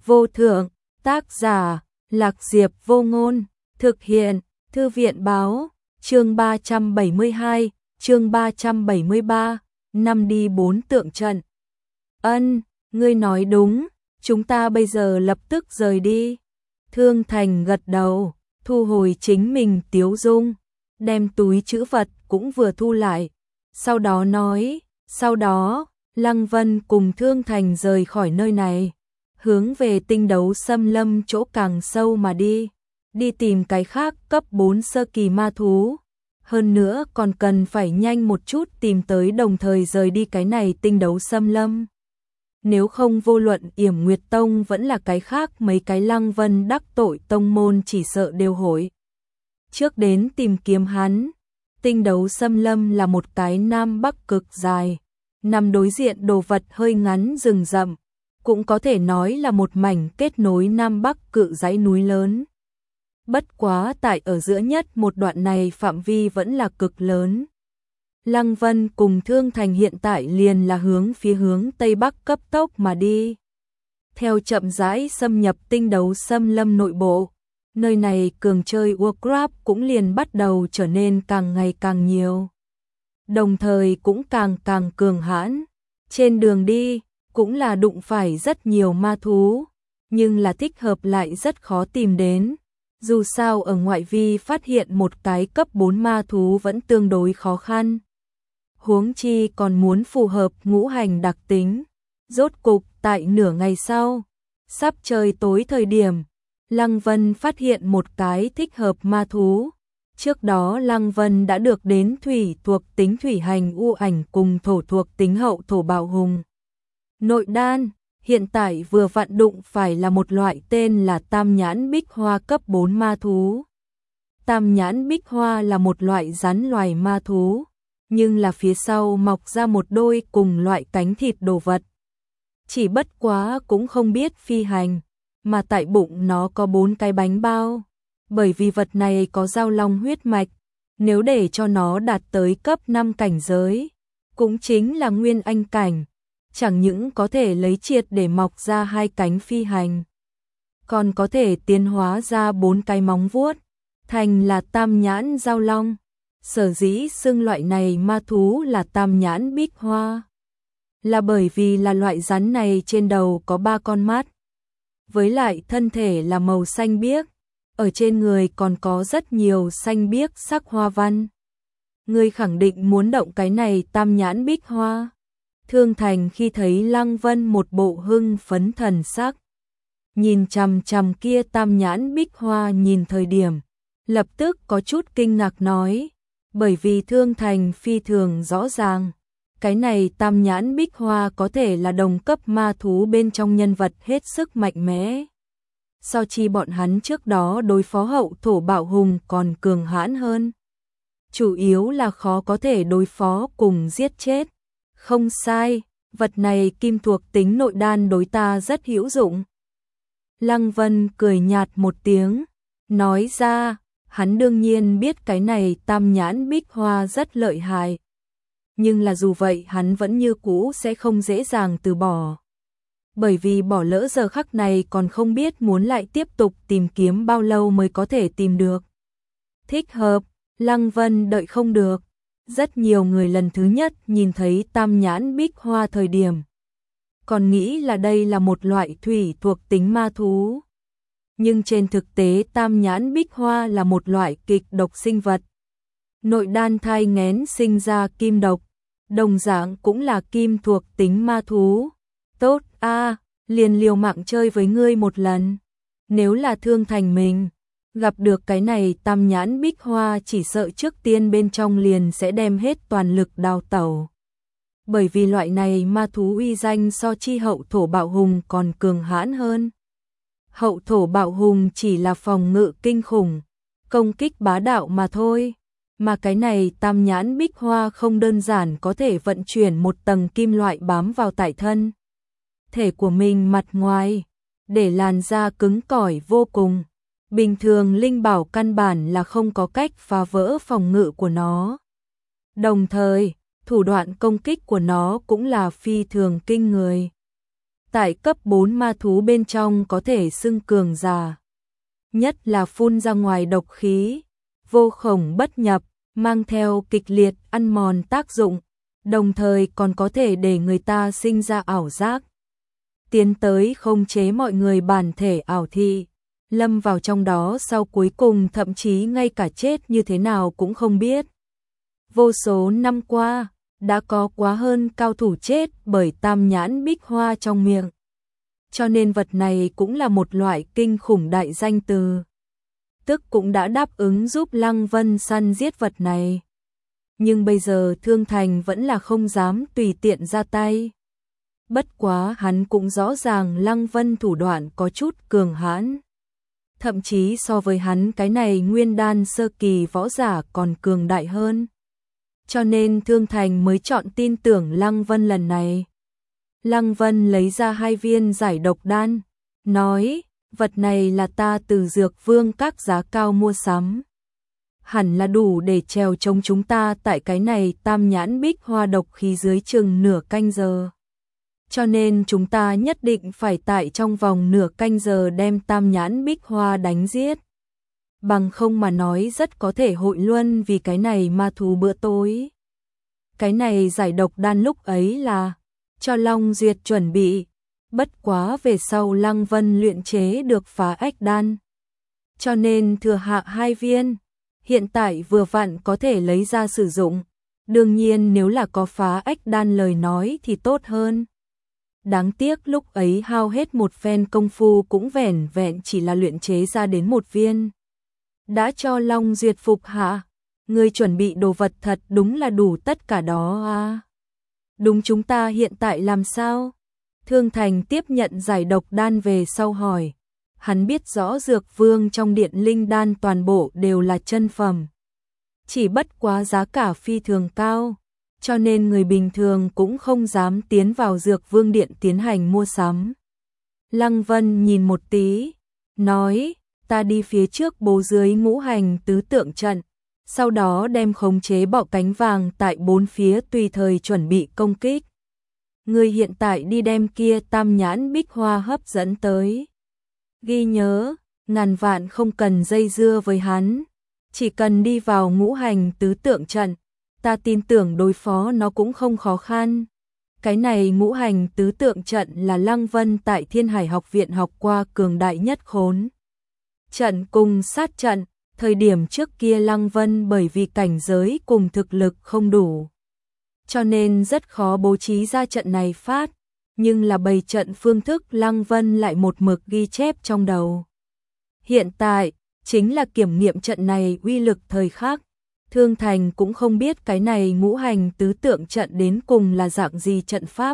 vô thượng, tác giả, Lạc Diệp Vô Ngôn, thực hiện, Thư viện báo, chương 372, chương 373, năm đi 4 tượng trận. Ân, ngươi nói đúng, chúng ta bây giờ lập tức rời đi. Thương Thành gật đầu, thu hồi chính mình tiếu dung, đem túi trữ vật cũng vừa thu lại. Sau đó nói, sau đó, Lăng Vân cùng Thương Thành rời khỏi nơi này, hướng về Tinh Đấu Xâm Lâm chỗ càng sâu mà đi, đi tìm cái khác cấp 4 sơ kỳ ma thú. Hơn nữa còn cần phải nhanh một chút tìm tới, đồng thời rời đi cái này Tinh Đấu Xâm Lâm. Nếu không vô luận Yểm Nguyệt Tông vẫn là cái khác mấy cái Lăng Vân đắc tội tông môn chỉ sợ đều hối trước đến tìm kiếm hắn. Tinh Đấu Xâm Lâm là một cái nam bắc cực dài, nằm đối diện đồ vật hơi ngắn rừng rậm, cũng có thể nói là một mảnh kết nối nam bắc cự dãy núi lớn. Bất quá tại ở giữa nhất một đoạn này phạm vi vẫn là cực lớn. Lăng Vân cùng Thương Thành hiện tại liền là hướng tây bắc cấp tốc mà đi. Theo chậm rãi xâm nhập Tinh Đấu Xâm Lâm nội bộ, nơi này cường chơi Warcraft cũng liền bắt đầu trở nên càng ngày càng nhiều. Đồng thời cũng càng cường hãn. Trên đường đi, cũng là đụng phải rất nhiều ma thú, nhưng là thích hợp lại rất khó tìm đến. Dù sao ở ngoại vi phát hiện một cái cấp 4 ma thú vẫn tương đối khó khăn. Huống chi còn muốn phù hợp ngũ hành đặc tính. Rốt cục tại nửa ngày sau, sắp trời tối thời điểm, Lăng Vân phát hiện một cái thích hợp ma thú. Trước đó Lăng Vân đã được đến thủy thuộc tính thủy hành u ảnh cùng thổ thuộc tính hậu thổ bạo hùng nội đan, hiện tại vừa vặn đụng phải là một loại tên là Tam Nhãn Bích Hoa cấp 4 ma thú. Tam Nhãn Bích Hoa là một loại rắn loài ma thú, nhưng là phía sau mọc ra một đôi cùng loại cánh thịt đồ vật. Chỉ bất quá cũng không biết phi hành, mà tại bụng nó có 4 cái bánh bao. Bởi vì vật này có giao long huyết mạch, nếu để cho nó đạt tới cấp 5 cảnh giới, cũng chính là nguyên anh cảnh, chẳng những có thể lấy triệt để mọc ra 2 cánh phi hành, còn có thể tiến hóa ra 4 cái móng vuốt, thành là Tam Nhãn Giao Long. Sở dĩ xưng loại này ma thú là Tam Nhãn Bích Hoa, là bởi vì là loại rắn này trên đầu có 3 con mắt, với lại thân thể là màu xanh biếc, ở trên người còn có rất nhiều xanh biếc sắc hoa văn. Ngươi khẳng định muốn động cái này Tam Nhãn Bích Hoa? Thương Thành khi thấy Lăng Vân một bộ hưng phấn thần sắc, nhìn chằm chằm kia Tam Nhãn Bích Hoa nhìn thời điểm, lập tức có chút kinh ngạc nói, bởi vì Thương Thành phi thường rõ ràng, cái này Tam Nhãn Bích Hoa có thể là đồng cấp ma thú bên trong nhân vật hết sức mạnh mẽ. So chi bọn hắn trước đó đối phó hậu thổ bạo hùng còn cường hãn hơn. Chủ yếu là khó có thể đối phó cùng giết chết. Không sai, vật này kim thuộc tính nội đan đối ta rất hữu dụng. Lăng Vân cười nhạt một tiếng, nói ra, hắn đương nhiên biết cái này Tam Nhãn Bích Hoa rất lợi hại. Nhưng là dù vậy hắn vẫn như cũ sẽ không dễ dàng từ bỏ. Bởi vì bỏ lỡ giờ khắc này còn không biết muốn lại tiếp tục tìm kiếm bao lâu mới có thể tìm được. Thích hợp, Lăng Vân đợi không được. Rất nhiều người lần thứ nhất nhìn thấy Tam Nhãn Bích Hoa thời điểm, còn nghĩ là đây là một loại thủy thuộc tính ma thú. Nhưng trên thực tế Tam Nhãn Bích Hoa là một loại kịch độc sinh vật. Nội đan thai nghén sinh ra kim độc, đồng dạng cũng là kim thuộc tính ma thú. Tốt a, liền liều mạng chơi với ngươi một lần. Nếu là Thương Thành mình gặp được cái này Tam Nhãn Bích Hoa chỉ sợ trước tiên bên trong liền sẽ đem hết toàn lực đào tẩu. Bởi vì loại này ma thú uy danh so chi hậu thổ bạo hùng còn cường hãn hơn. Hậu thổ bạo hùng chỉ là phòng ngự kinh khủng, công kích bá đạo mà thôi. Mà cái này Tam Nhãn Bích Hoa không đơn giản có thể vận chuyển một tầng kim loại bám vào tại thân thể của mình mặt ngoài, để làn da cứng cỏi vô cùng. Bình thường linh bảo căn bản là không có cách phá vỡ phòng ngự của nó. Đồng thời, thủ đoạn công kích của nó cũng là phi thường kinh người. tại cấp 4 ma thú bên trong có thể xưng cường giả. Nhất là phun ra ngoài độc khí, vô khổng bất nhập, mang theo kịch liệt ăn mòn tác dụng, đồng thời còn có thể để người ta sinh ra ảo giác. Tiến tới khống chế mọi người bản thể ảo thị, lâm vào trong đó sau cuối cùng thậm chí ngay cả chết như thế nào cũng không biết. Vô số năm qua, đã có quá hơn cao thủ chết bởi tam nhãn bích hoa trong miệng. Cho nên vật này cũng là một loại kinh khủng đại danh từ. Tức cũng đã đáp ứng giúp Lăng Vân săn giết vật này. Nhưng bây giờ Thương Thành vẫn là không dám tùy tiện ra tay. Bất quá hắn cũng rõ ràng Lăng Vân thủ đoạn có chút cường hãn. Thậm chí so với hắn cái này nguyên đan sơ kỳ võ giả còn cường đại hơn. Cho nên Thương Thành mới chọn tin tưởng Lăng Vân lần này. Lăng Vân lấy ra 2 viên giải độc đan, nói, vật này là ta từ Dược Vương các giá cao mua sắm. Hẳn là đủ để trèo chống chúng ta tại cái này tam nhãn bích hoa độc khí dưới chừng nửa canh giờ. Cho nên chúng ta nhất định phải tại trong vòng nửa canh giờ đem tam nhãn bích hoa đánh giết. Bằng không mà nói rất có thể hội luân vì cái này ma thú bữa tối. Cái này giải độc đan lúc ấy là cho Long Duyệt chuẩn bị, bất quá về sau Lăng Vân luyện chế được phá ách đan. Cho nên thừa hạ 2 viên, hiện tại vừa vặn có thể lấy ra sử dụng. Đương nhiên nếu là có phá ách đan lời nói thì tốt hơn. Đáng tiếc lúc ấy hao hết một phen công phu cũng vẻn vẹn chỉ là luyện chế ra đến 1 viên. Đã cho Long Duyệt phục hạ, người chuẩn bị đồ vật thật đúng là đủ tất cả đó à. Đúng, chúng ta hiện tại làm sao? Thương Thành tiếp nhận giải độc đan về sau hỏi. Hắn biết rõ Dược Vương trong điện linh đan toàn bộ đều là chân phẩm. Chỉ bất quá giá cả phi thường cao, cho nên người bình thường cũng không dám tiến vào Dược Vương điện tiến hành mua sắm. Lăng Vân nhìn một tí, nói, ta đi phía trước bố dưới ngũ hành tứ tượng trận, sau đó đem khống chế bọ cánh vàng tại 4 phía tùy thời chuẩn bị công kích. Người hiện tại đi đem kia tam nhãn bích hoa hấp dẫn tới. Ghi nhớ, ngàn vạn không cần dây dưa với hắn, chỉ cần đi vào ngũ hành tứ tượng trận, ta tin tưởng đối phó nó cũng không khó khăn. Cái này ngũ hành tứ tượng trận là Lăng Vân tại Thiên Hải học viện học qua cường đại nhất khốn trận cùng sát trận. Thời điểm trước kia Lăng Vân bởi vì cảnh giới cùng thực lực không đủ, cho nên rất khó bố trí ra trận này phát, nhưng là bày trận phương thức Lăng Vân lại một mực ghi chép trong đầu. Hiện tại, chính là kiểm nghiệm trận này uy lực thời khắc. Thương Thành cũng không biết cái này ngũ hành tứ tượng trận đến cùng là dạng gì trận pháp.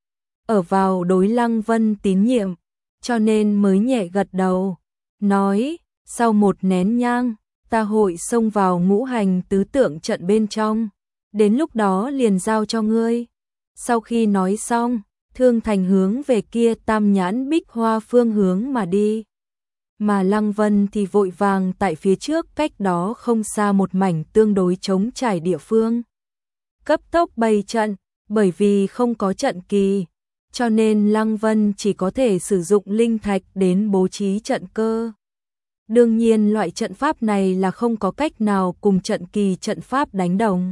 Ở vào đối Lăng Vân tín nhiệm, cho nên mới nhẹ gật đầu, nói, sau 1 nén nhang, ta hội xông vào ngũ hành tứ tượng trận bên trong, đến lúc đó liền giao cho ngươi. Sau khi nói xong, Thương Thành hướng về kia tam nhãn bích hoa phương hướng mà đi. Mà Lăng Vân thì vội vàng tại phía trước cách đó không xa một mảnh tương đối trống trải địa phương. Cấp tốc bày trận, bởi vì không có trận kỳ, cho nên Lăng Vân chỉ có thể sử dụng linh thạch đến bố trí trận cơ. Đương nhiên loại trận pháp này là không có cách nào cùng trận kỳ trận pháp đánh đồng.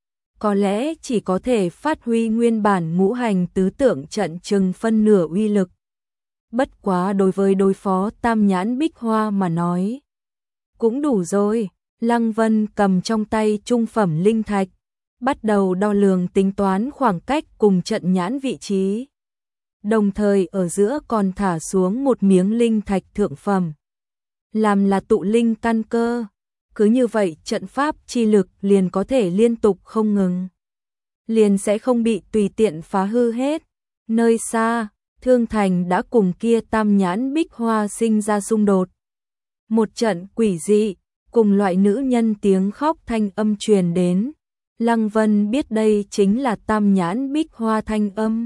Có lẽ chỉ có thể phát huy nguyên bản ngũ hành tứ tượng trận chừng phân nửa uy lực. Bất quá đối với đối phó tam nhãn bích hoa mà nói, cũng đủ rồi. Lăng Vân cầm trong tay trung phẩm linh thạch, bắt đầu đo lường tính toán khoảng cách cùng trận nhãn vị trí. Đồng thời ở giữa còn thả xuống một miếng linh thạch thượng phẩm, làm là tụ linh căn cơ. Cứ như vậy trận pháp chi lực liền có thể liên tục không ngừng, liền sẽ không bị tùy tiện phá hư hết. Nơi xa, Thương Thành đã cùng kia tam nhãn bích hoa sinh ra xung đột. Một trận quỷ dị, cùng loại nữ nhân tiếng khóc thanh âm truyền đến. Lăng Vân biết đây chính là tam nhãn bích hoa thanh âm.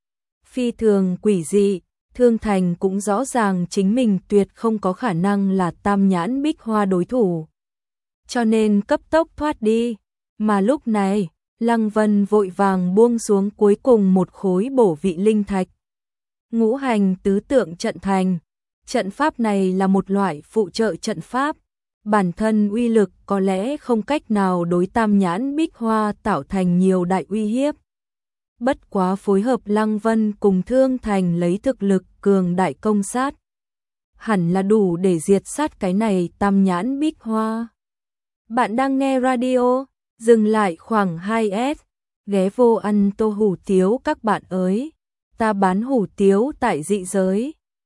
Phi thường quỷ dị, Thương Thành cũng rõ ràng chính mình tuyệt không có khả năng là tam nhãn bích hoa đối thủ, cho nên cấp tốc thoát đi. Mà lúc này, Lăng Vân vội vàng buông xuống cuối cùng một khối bổ vị linh thạch. Ngũ hành tứ tượng trận thành. Trận pháp này là một loại phụ trợ trận pháp. Bản thân uy lực có lẽ không cách nào đối tam nhãn bích hoa tạo thành nhiều đại uy hiếp. Bất quá phối hợp Lăng Vân cùng Thương Thành lấy thực lực cường đại công sát. Hẳn là đủ để diệt sát cái này tam nhãn bích hoa. Bạn đang nghe radio, dừng lại khoảng 2S, ghé vô ăn tô hủ tiếu các bạn ơi. Ta bán hủ tiếu tại dị giới.